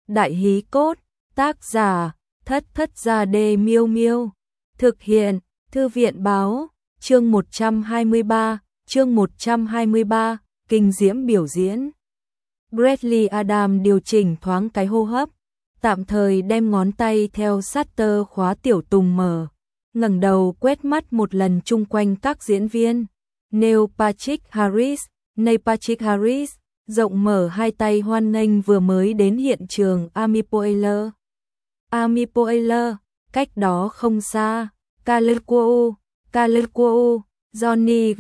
Đại hí cốt, tác giả, Thất Thất Gia Đê Miêu Miêu. Thực hiện, Thư viện báo, chương 123, kinh diễm biểu diễn. Bradley Adam điều chỉnh thoáng cái hô hấp, tạm thời đem ngón tay theo shutter khóa tiểu tùng mở, ngẩng đầu quét mắt một lần chung quanh các diễn viên. Neil Patrick Harris, rộng mở hai tay hoan nghênh vừa mới đến hiện trường Amy Poehler, cách đó không xa, Khaled Kouou, Johnny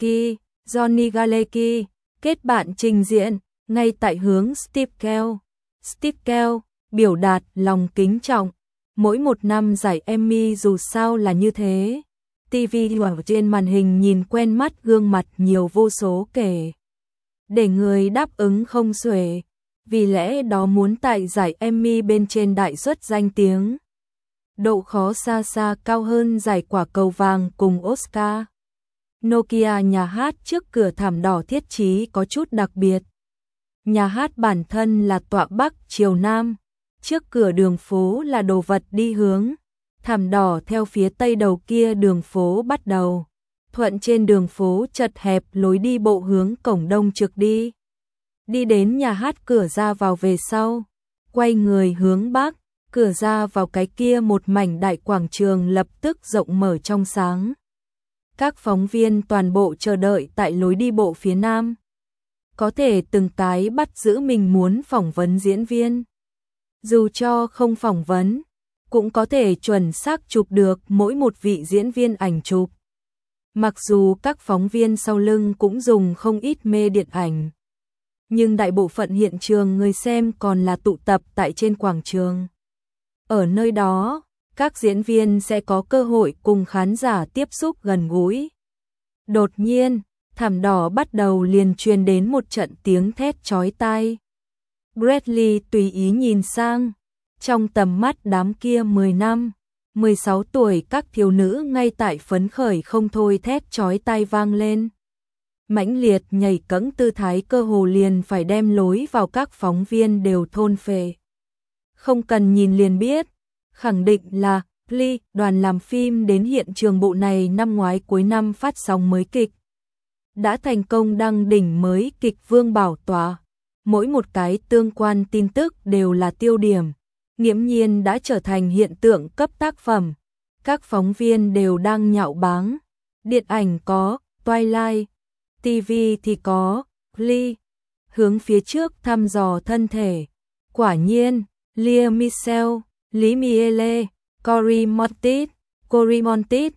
Galecki, kết bạn trình diện, ngay tại hướng Steve Kell, biểu đạt lòng kính trọng. Mỗi một năm giải Emmy dù sao là như thế. TV hoặc trên màn hình nhìn quen mắt gương mặt nhiều vô số kể. Để người đáp ứng không xuể, vì lẽ đó muốn tại giải Emmy bên trên đại suất danh tiếng. Độ khó xa xa cao hơn giải quả cầu vàng cùng Oscar. Nokia nhà hát trước cửa thảm đỏ thiết trí có chút đặc biệt. Nhà hát bản thân là tọa bắc chiều nam, trước cửa đường phố là đồ vật đi hướng. Thảm đỏ theo phía tây đầu kia đường phố bắt đầu. Thuận trên đường phố chật hẹp lối đi bộ hướng cổng đông trực đi. Đi đến nhà hát cửa ra vào về sau. Quay người hướng bắc, cửa ra vào cái kia một mảnh đại quảng trường lập tức rộng mở trong sáng. Các phóng viên toàn bộ chờ đợi tại lối đi bộ phía nam. Có thể từng cái bắt giữ mình muốn phỏng vấn diễn viên. Dù cho không phỏng vấn, cũng có thể chuẩn xác chụp được mỗi một vị diễn viên ảnh chụp. Mặc dù các phóng viên sau lưng cũng dùng không ít mê điện ảnh, nhưng đại bộ phận hiện trường người xem còn là tụ tập tại trên quảng trường. Ở nơi đó, các diễn viên sẽ có cơ hội cùng khán giả tiếp xúc gần gũi. Đột nhiên, thảm đỏ bắt đầu liền truyền đến một trận tiếng thét chói tai. Bradley tùy ý nhìn sang, trong tầm mắt đám kia 16 tuổi các thiếu nữ ngay tại phấn khởi không thôi thét chói tai vang lên. Mãnh liệt nhảy cẫng tư thái cơ hồ liền phải đem lối vào các phóng viên đều thôn phệ. Không cần nhìn liền biết, khẳng định là Glee, đoàn làm phim đến hiện trường bộ này năm ngoái cuối năm phát sóng mới kịch. Đã thành công đăng đỉnh mới kịch Vương Bảo Tòa. Mỗi một cái tương quan tin tức đều là tiêu điểm. Nghiễm nhiên đã trở thành hiện tượng cấp tác phẩm. Các phóng viên đều đang nhạo báng. Điện ảnh có Twilight, TV thì có Glee. Hướng phía trước thăm dò thân thể. Quả nhiên, Lea Michele, Lý Miele, Cory Monteith,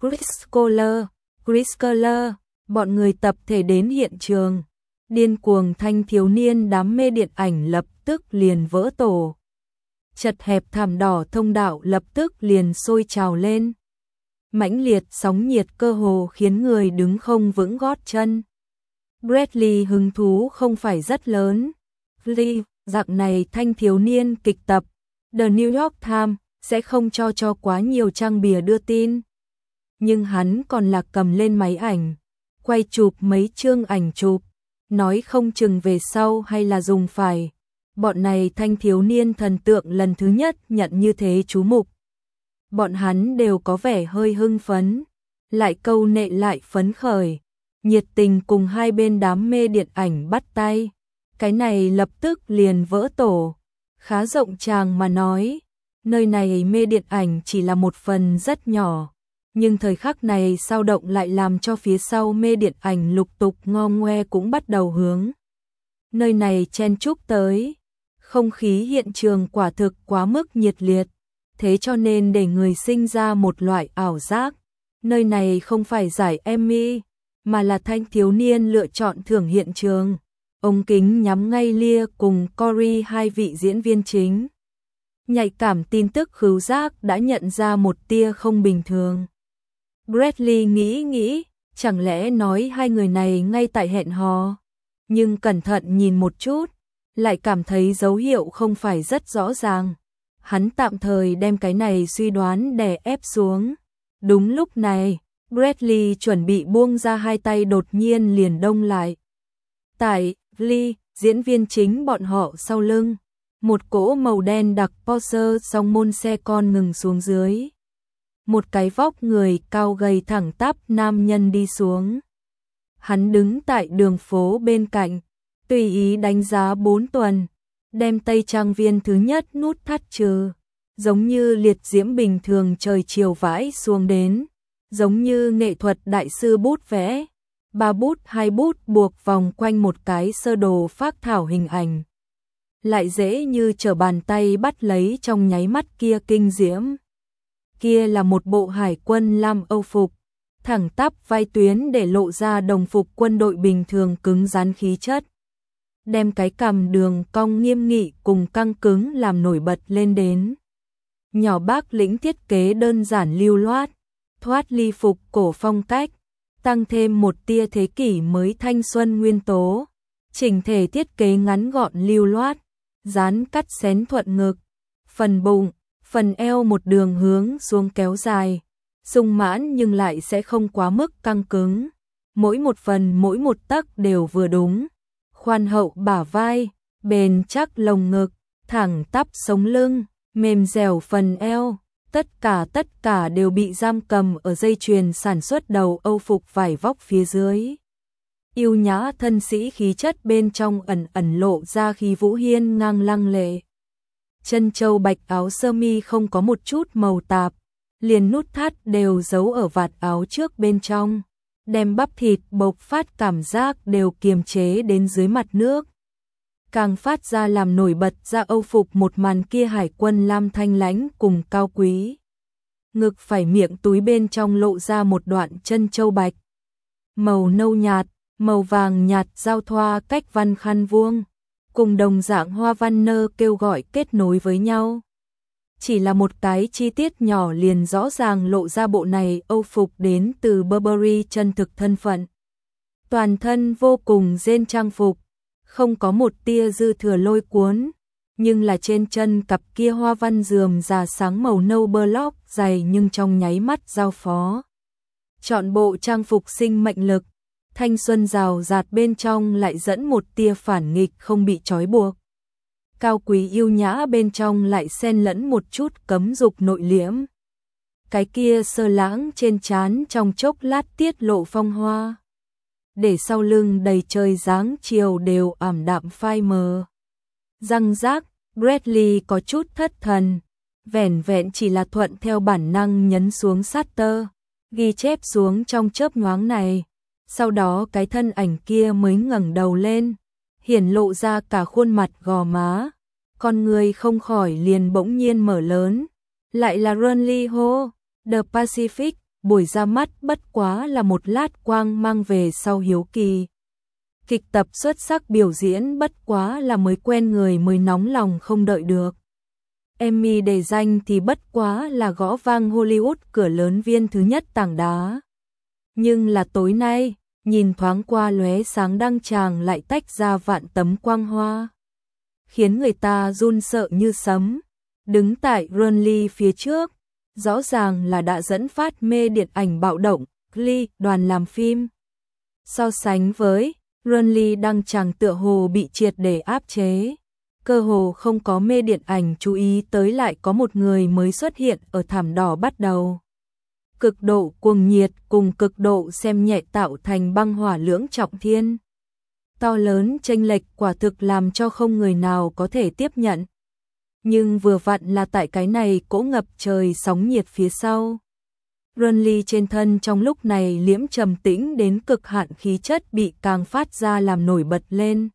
Chris Kohler, bọn người tập thể đến hiện trường. Điên cuồng thanh thiếu niên đám mê điện ảnh lập tức liền vỡ tổ. Chật hẹp thảm đỏ thông đạo lập tức liền sôi trào lên. Mãnh liệt sóng nhiệt cơ hồ khiến người đứng không vững gót chân. Bradley hứng thú không phải rất lớn. Glee, dạng này thanh thiếu niên kịch tập, The New York Times sẽ không cho quá nhiều trang bìa đưa tin. Nhưng hắn còn là cầm lên máy ảnh, quay chụp mấy chương ảnh chụp, nói không chừng về sau hay là dùng phải. Bọn này thanh thiếu niên thần tượng lần thứ nhất nhận như thế chú mục. Bọn hắn đều có vẻ hơi hưng phấn, lại câu nệ lại phấn khởi, nhiệt tình cùng hai bên đám mê điện ảnh bắt tay. Cái này lập tức liền vỡ tổ. Khá rộng tràng mà nói, nơi này mê điện ảnh chỉ là một phần rất nhỏ. Nhưng thời khắc này sao động lại làm cho phía sau mê điện ảnh lục tục ngo ngoe cũng bắt đầu hướng nơi này chen chúc tới. Không khí hiện trường quả thực quá mức nhiệt liệt, thế cho nên để người sinh ra một loại ảo giác. Nơi này không phải giải Emmy, mà là thanh thiếu niên lựa chọn thưởng hiện trường. Ống kính nhắm ngay Lea cùng Cory, hai vị diễn viên chính. Nhạy cảm tin tức khứu giác đã nhận ra một tia không bình thường. Bradley nghĩ, chẳng lẽ nói hai người này ngay tại hẹn hò. Nhưng cẩn thận nhìn một chút, lại cảm thấy dấu hiệu không phải rất rõ ràng. Hắn tạm thời đem cái này suy đoán đè ép xuống. Đúng lúc này, Bradley chuẩn bị buông ra hai tay đột nhiên liền đông lại. Tại Glee, diễn viên chính bọn họ sau lưng, Một cỗ màu đen đặc Porsche song môn xe con ngừng xuống dưới. Một cái vóc người cao gầy thẳng tắp nam nhân đi xuống. Hắn đứng tại đường phố bên cạnh, tùy ý đánh giá 4 tuần, đem Tây Trang Viên thứ nhất nút thắt trừ, giống như liệt diễm bình thường trời chiều vãi xuống đến, giống như nghệ thuật đại sư bút vẽ, 3 bút 2 bút buộc vòng quanh một cái sơ đồ phác thảo hình ảnh. Lại dễ như trở bàn tay bắt lấy trong nháy mắt kia kinh diễm. Kia là một bộ hải quân lam Âu phục, thẳng tắp vai tuyến để lộ ra đồng phục quân đội bình thường cứng rắn khí chất. Đem cái cằm đường cong nghiêm nghị cùng căng cứng làm nổi bật lên đến. Nhỏ bác lĩnh thiết kế đơn giản lưu loát, thoát ly phục cổ phong cách, tăng thêm một tia thế kỷ mới thanh xuân nguyên tố. Chỉnh thể thiết kế ngắn gọn lưu loát, dán cắt xén thuận ngực, phần bụng, phần eo một đường hướng xuống kéo dài, sung mãn nhưng lại sẽ không quá mức căng cứng. Mỗi một phần mỗi một tấc đều vừa đúng, khoan hậu bả vai, bền chắc lồng ngực, thẳng tắp sống lưng, mềm dẻo phần eo, tất cả đều bị giam cầm ở dây chuyền sản xuất đầu Âu phục vải vóc phía dưới. Yêu nhã thân sĩ khí chất bên trong ẩn ẩn lộ ra khí vũ hiên ngang lăng lệ. Chân châu bạch áo sơ mi không có một chút màu tạp, liền nút thắt đều giấu ở vạt áo trước bên trong, đem bắp thịt bộc phát cảm giác đều kiềm chế đến dưới mặt nước. Càng phát ra làm nổi bật ra Âu phục một màn kia hải quân lam thanh lãnh cùng cao quý. Ngực phải miệng túi bên trong lộ ra một đoạn chân châu bạch, màu nâu nhạt, màu vàng nhạt giao thoa cách văn khăn vuông, cùng đồng dạng hoa văn nơ kêu gọi kết nối với nhau. Chỉ là một cái chi tiết nhỏ liền rõ ràng lộ ra bộ này Âu phục đến từ Burberry chân thực thân phận. Toàn thân vô cùng rên trang phục, không có một tia dư thừa lôi cuốn, nhưng là trên chân cặp kia hoa văn rườm rà sáng màu nâu block dày nhưng trong nháy mắt giao phó. Chọn bộ trang phục sinh mệnh lực, thanh xuân rào rạt bên trong lại dẫn một tia phản nghịch không bị trói buộc. Cao quý yêu nhã bên trong lại xen lẫn một chút cấm dục nội liễm. Cái kia sơ lãng trên trán trong chốc lát tiết lộ phong hoa, để sau lưng đầy trời dáng chiều đều ảm đạm phai mờ. Răng rác, Bradley có chút thất thần, vẻn vẹn chỉ là thuận theo bản năng nhấn xuống shutter, ghi chép xuống trong chớp nhoáng này. Sau đó cái thân ảnh kia mới ngẩng đầu lên, hiển lộ ra cả khuôn mặt gò má, con người không khỏi liền bỗng nhiên mở lớn. Lại là Runley Ho, The Pacific, buổi ra mắt bất quá là một lát quang mang về sau hiếu kỳ. Kịch tập xuất sắc biểu diễn bất quá là mới quen người mới nóng lòng không đợi được. Emmy đề danh thì bất quá là gõ vang Hollywood cửa lớn viên thứ nhất tảng đá. Nhưng là tối nay, nhìn thoáng qua lóe sáng đăng tràng lại tách ra vạn tấm quang hoa, khiến người ta run sợ như sấm. Đứng tại Runley phía trước, rõ ràng là đã dẫn phát mê điện ảnh bạo động, Glee, đoàn làm phim. So sánh với Runley đăng tràng tựa hồ bị triệt để áp chế, cơ hồ không có mê điện ảnh chú ý tới lại có một người mới xuất hiện ở thảm đỏ bắt đầu. Cực độ cuồng nhiệt cùng cực độ xem nhẹ tạo thành băng hỏa lưỡng trọng thiên. To lớn chênh lệch quả thực làm cho không người nào có thể tiếp nhận. Nhưng vừa vặn là tại cái này cỗ ngập trời sóng nhiệt phía sau. Runley trên thân trong lúc này liễm trầm tĩnh đến cực hạn khí chất bị càng phát ra làm nổi bật lên.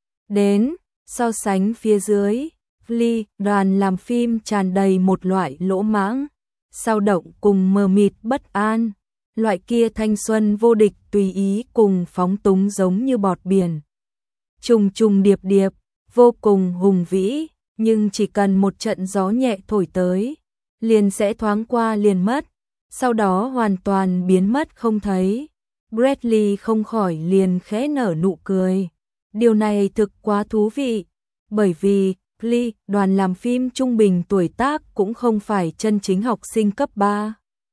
Đến, so sánh phía dưới, Glee, đoàn làm phim tràn đầy một loại lỗ mãng, sao động cùng mờ mịt bất an, loại kia thanh xuân vô địch tùy ý cùng phóng túng giống như bọt biển. Trùng trùng điệp điệp, vô cùng hùng vĩ, nhưng chỉ cần một trận gió nhẹ thổi tới, liền sẽ thoáng qua liền mất, sau đó hoàn toàn biến mất không thấy. Bradley không khỏi liền khẽ nở nụ cười. Điều này thực quá thú vị, bởi vì Glee, đoàn làm phim trung bình tuổi tác cũng không phải chân chính học sinh cấp 3.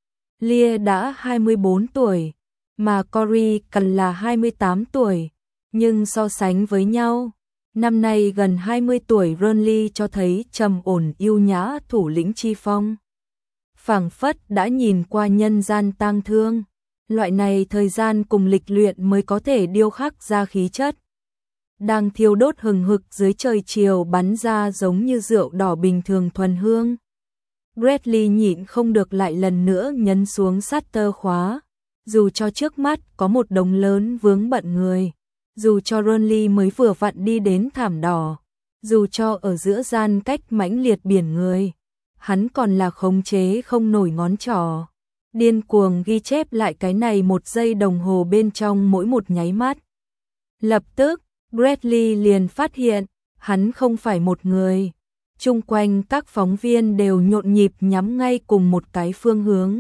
Leah đã 24 tuổi, mà Corey cần là 28 tuổi, nhưng so sánh với nhau, Năm nay gần 20 tuổi, Renly cho thấy trầm ổn yêu nhã thủ lĩnh chi phong. Phảng phất đã nhìn qua nhân gian tang thương, loại này thời gian cùng lịch luyện mới có thể điêu khắc ra khí chất. Đang thiêu đốt hừng hực dưới trời chiều bắn ra giống như rượu đỏ bình thường thuần hương. Bradley nhịn không được lại lần nữa nhấn xuống shutter khóa, dù cho trước mắt có một đống lớn vướng bận người, dù cho Renly mới vừa vặn đi đến thảm đỏ, dù cho ở giữa gian cách mãnh liệt biển người, hắn còn là khống chế không nổi ngón trỏ, điên cuồng ghi chép lại cái này 1 giây đồng hồ bên trong mỗi một nháy mắt. Lập tức, Bradley liền phát hiện, hắn không phải một người. Chung quanh các phóng viên đều nhộn nhịp nhắm ngay cùng một cái phương hướng.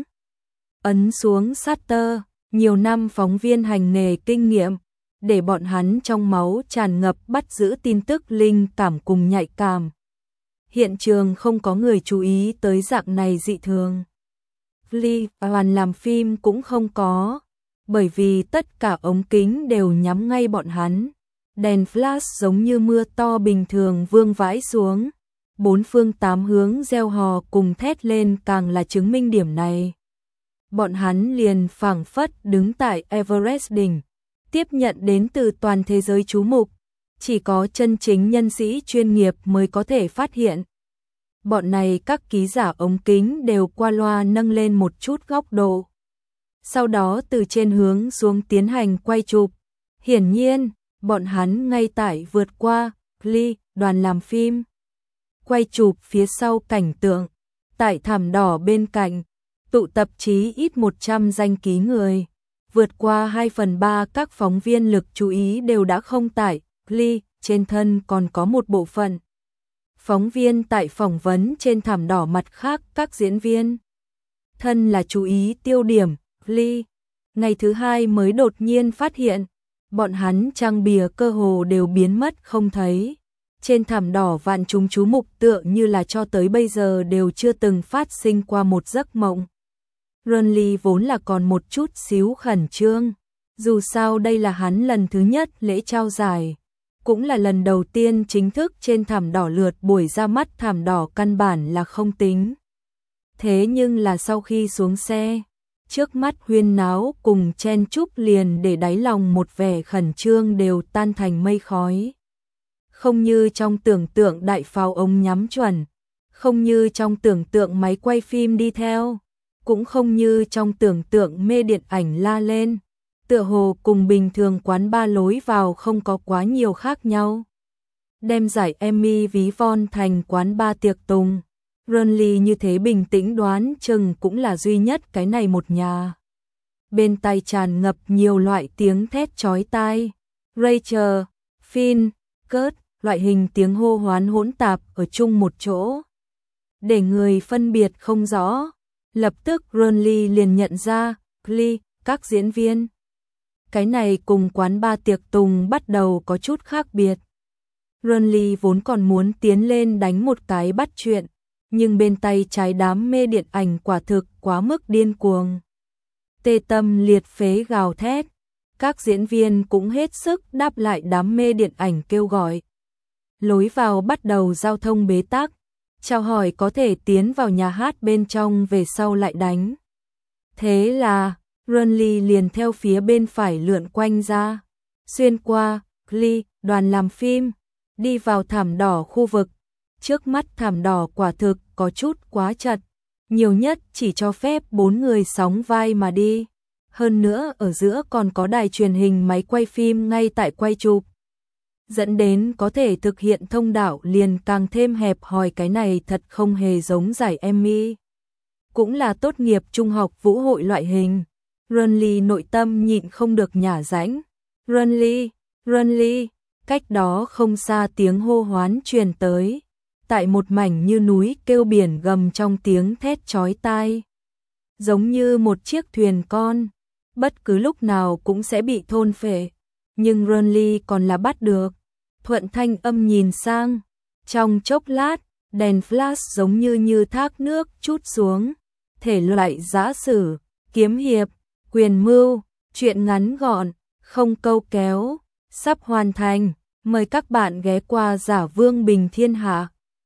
Ấn xuống shutter, nhiều năm phóng viên hành nghề kinh nghiệm, để bọn hắn trong máu tràn ngập bắt giữ tin tức linh cảm cùng nhạy cảm. Hiện trường không có người chú ý tới dạng này dị thường. Lee đoàn làm phim cũng không có, bởi vì tất cả ống kính đều nhắm ngay bọn hắn. Đèn flash giống như mưa to bình thường vương vãi xuống. 4 phương 8 hướng reo hò cùng thét lên càng là chứng minh điểm này. Bọn hắn liền phảng phất đứng tại Everest đỉnh, tiếp nhận đến từ toàn thế giới chú mục, chỉ có chân chính nhân sĩ chuyên nghiệp mới có thể phát hiện. Bọn này các ký giả ống kính đều qua loa nâng lên một chút góc độ. Sau đó từ trên hướng xuống tiến hành quay chụp. Hiển nhiên, bọn hắn ngay tại vượt qua Lee đoàn làm phim. Quay chụp phía sau cảnh tượng, tại thảm đỏ bên cạnh, tụ tập chí ít 100 danh ký người. Vượt qua 2/3 các phóng viên lực chú ý đều đã không tại Lee, trên thân còn có một bộ phận. Phóng viên tại phỏng vấn trên thảm đỏ, mặt khác các diễn viên. Thân là chú ý tiêu điểm, Lee. Ngày thứ 2 mới đột nhiên phát hiện, bọn hắn trang bìa cơ hồ đều biến mất không thấy. Trên thảm đỏ vạn chúng chú mục tựa như là cho tới bây giờ đều chưa từng phát sinh qua một giấc mộng. Renly vốn là còn một chút xíu khẩn trương, dù sao đây là hắn lần thứ nhất lễ trao giải, cũng là lần đầu tiên chính thức trên thảm đỏ lượt buổi ra mắt thảm đỏ căn bản là không tính. Thế nhưng là sau khi xuống xe, trước mắt huyên náo cùng chen chúc liền để đáy lòng một vẻ khẩn trương đều tan thành mây khói. Không như trong tưởng tượng đại pháo ống nhắm chuẩn, không như trong tưởng tượng máy quay phim đi theo, cũng không như trong tưởng tượng mê điện ảnh la lên, tựa hồ cùng bình thường quán ba lối vào không có quá nhiều khác nhau. Đem giải Emmy ví von thành quán ba tiệc tùng, Renly như thế bình tĩnh đoán chừng cũng là duy nhất cái này một nhà. Bên tai tràn ngập nhiều loại tiếng thét chói tai, Rachel, Finn, Kurt, loại hình tiếng hô hoán hỗn tạp ở chung một chỗ, để người phân biệt không rõ. Lập tức Renly liền nhận ra, Lee, các diễn viên. Cái này cùng quán ba tiệc tùng bắt đầu có chút khác biệt. Renly vốn còn muốn tiến lên đánh một cái bắt chuyện, nhưng bên tay trái đám mê điện ảnh quả thực quá mức điên cuồng. Tê tâm liệt phế gào thét, các diễn viên cũng hết sức đáp lại đám mê điện ảnh kêu gọi. Lối vào bắt đầu giao thông bế tắc, chào hỏi có thể tiến vào nhà hát bên trong, về sau lại đánh. Thế là, Renly liền theo phía bên phải lượn quanh ra, xuyên qua Lee đoàn làm phim, đi vào thảm đỏ khu vực. Trước mắt thảm đỏ quả thực có chút quá chật, nhiều nhất chỉ cho phép 4 người sóng vai mà đi. Hơn nữa ở giữa còn có đài truyền hình máy quay phim ngay tại quay chụp, dẫn đến có thể thực hiện thông đạo liền càng thêm hẹp hòi. Cái này thật không hề giống giải Emmy, cũng là tốt nghiệp trung học vũ hội loại hình. Renly nội tâm nhịn không được nhả rãnh. Renly, Renly, cách đó không xa tiếng hô hoán truyền tới, tại một mảnh như núi kêu biển gầm trong tiếng thét chói tai, giống như một chiếc thuyền con, bất cứ lúc nào cũng sẽ bị thôn phệ. Nhưng Renly còn là bắt được. Thuận thanh âm nhìn sang, trong chốc lát, đèn flash giống như thác nước trút xuống, thể loại giã sử, kiếm hiệp, quyền mưu, chuyện ngắn gọn, không câu kéo, sắp hoàn thành. Mời các bạn ghé qua Giả Vương Bình Thiên Hạ.